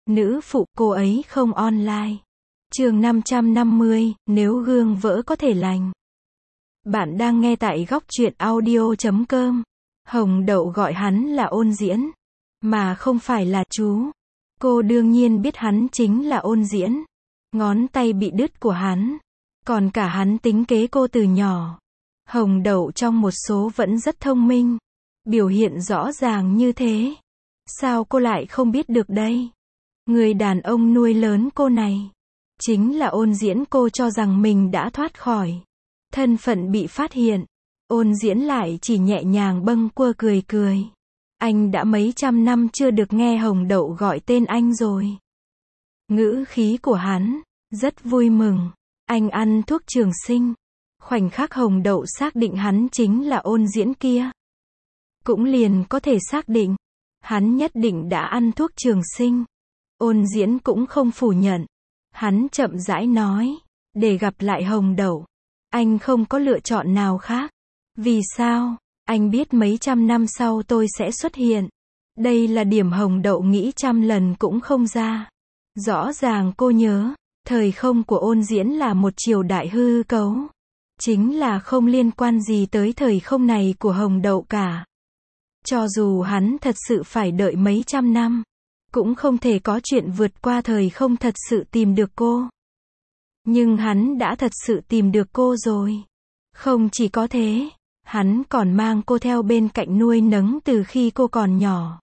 Nữ phụ cô ấy không online. Chương 550, nếu gương vỡ có thể lành. Bạn đang nghe tại góc truyện audio.com. Hồng Đậu gọi hắn là Ôn Diễn, mà không phải là chú. Cô đương nhiên biết hắn chính là Ôn Diễn. Ngón tay bị đứt của hắn. Còn cả hắn tính kế cô từ nhỏ. Hồng Đậu trong một số vẫn rất thông minh. Biểu hiện rõ ràng như thế. Sao cô lại không biết được đây? Người đàn ông nuôi lớn cô này chính là Ôn Diễn. Cô cho rằng mình đã thoát khỏi thân phận bị phát hiện. Ôn Diễn lại chỉ nhẹ nhàng bâng quơ cười cười. Anh đã mấy trăm năm chưa được nghe Hồng Đậu gọi tên anh rồi. Ngữ khí của hắn rất vui mừng. Anh ăn thuốc trường sinh. Khoảnh khắc Hồng Đậu xác định hắn chính là Ôn Diễn kia, cũng liền có thể xác định hắn nhất định đã ăn thuốc trường sinh. Ôn Diễn cũng không phủ nhận. Hắn chậm rãi nói, để gặp lại Hồng Đậu, anh không có lựa chọn nào khác. Vì sao? Anh biết mấy trăm năm sau tôi sẽ xuất hiện. Đây là điểm Hồng Đậu nghĩ trăm lần cũng không ra. Rõ ràng cô nhớ, thời không của Ôn Diễn là một triều đại hư cấu. Chính là không liên quan gì tới thời không này của Hồng Đậu cả. Cho dù hắn thật sự phải đợi mấy trăm năm, cũng không thể có chuyện vượt qua thời không thật sự tìm được cô. Nhưng hắn đã thật sự tìm được cô rồi. Không chỉ có thế, hắn còn mang cô theo bên cạnh nuôi nấng từ khi cô còn nhỏ.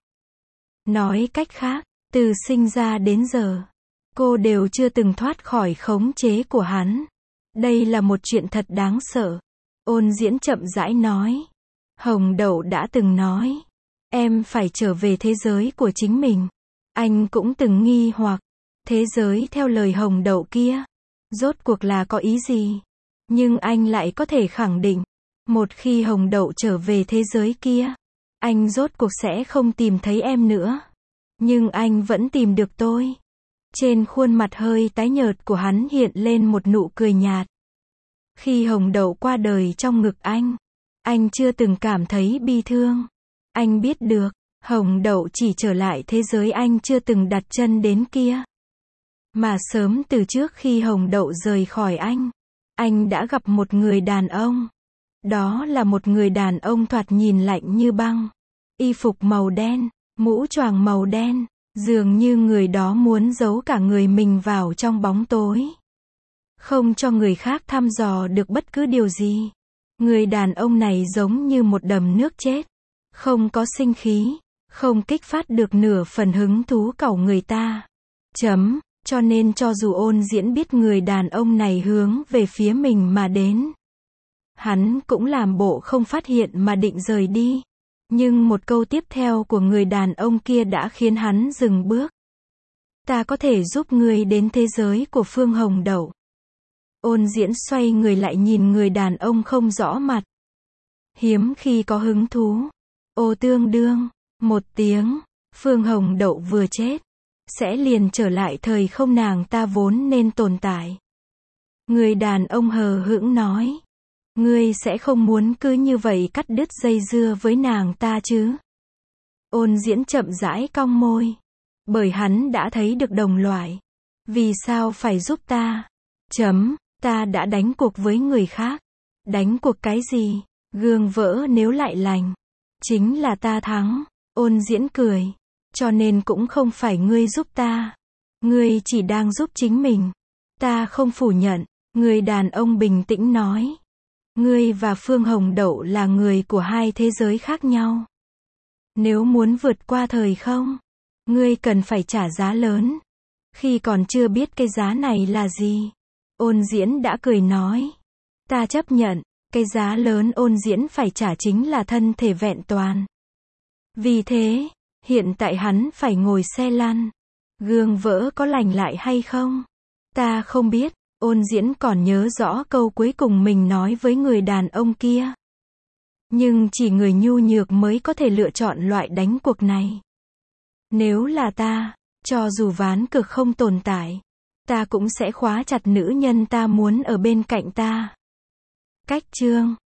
Nói cách khác, từ sinh ra đến giờ, cô đều chưa từng thoát khỏi khống chế của hắn. Đây là một chuyện thật đáng sợ. Ôn Diễn chậm rãi nói. Hồng Đậu đã từng nói, em phải trở về thế giới của chính mình. Anh cũng từng nghi hoặc, thế giới theo lời Hồng Đậu kia, rốt cuộc là có ý gì? Nhưng anh lại có thể khẳng định, một khi Hồng Đậu trở về thế giới kia, anh rốt cuộc sẽ không tìm thấy em nữa. Nhưng anh vẫn tìm được tôi. Trên khuôn mặt hơi tái nhợt của hắn hiện lên một nụ cười nhạt. Khi Hồng Đậu qua đời trong ngực anh chưa từng cảm thấy bi thương. Anh biết được, Hồng Đậu chỉ trở lại thế giới anh chưa từng đặt chân đến kia. Mà sớm từ trước khi Hồng Đậu rời khỏi anh đã gặp một người đàn ông. Đó là một người đàn ông thoạt nhìn lạnh như băng. Y phục màu đen, mũ choàng màu đen, dường như người đó muốn giấu cả người mình vào trong bóng tối. Không cho người khác thăm dò được bất cứ điều gì. Người đàn ông này giống như một đầm nước chết. Không có sinh khí, không kích phát được nửa phần hứng thú cẩu người ta. Cho nên cho dù Ôn Diễn biết người đàn ông này hướng về phía mình mà đến, hắn cũng làm bộ không phát hiện mà định rời đi. Nhưng một câu tiếp theo của người đàn ông kia đã khiến hắn dừng bước. Ta có thể giúp ngươi đến thế giới của Phương Hồng Đậu. Ôn Diễn xoay người lại nhìn người đàn ông không rõ mặt. Hiếm khi có hứng thú. Ô tương đương, một tiếng, Phương Hồng Đậu vừa chết, sẽ liền trở lại thời không nàng ta vốn nên tồn tại. Người đàn ông hờ hững nói. Ngươi sẽ không muốn cứ như vậy cắt đứt dây dưa với nàng ta chứ? Ôn Diễn chậm rãi cong môi. Bởi hắn đã thấy được đồng loại. Vì sao phải giúp ta? Ta đã đánh cuộc với người khác. Đánh cuộc cái gì? Gương vỡ nếu lại lành, chính là ta thắng. Ôn Diễn cười. Cho nên cũng không phải ngươi giúp ta. Ngươi chỉ đang giúp chính mình. Ta không phủ nhận. Người đàn ông bình tĩnh nói. Ngươi và Phương Hồng Đậu là người của hai thế giới khác nhau. Nếu muốn vượt qua thời không, ngươi cần phải trả giá lớn. Khi còn chưa biết cái giá này là gì, Ôn Diễn đã cười nói. Ta chấp nhận, cái giá lớn Ôn Diễn phải trả chính là thân thể vẹn toàn. Vì thế, hiện tại hắn phải ngồi xe lăn. Gương vỡ có lành lại hay không? Ta không biết. Ôn Diễn còn nhớ rõ câu cuối cùng mình nói với người đàn ông kia. Nhưng chỉ người nhu nhược mới có thể lựa chọn loại đánh cuộc này. Nếu là ta, cho dù ván cược không tồn tại, ta cũng sẽ khóa chặt nữ nhân ta muốn ở bên cạnh ta. Cách chương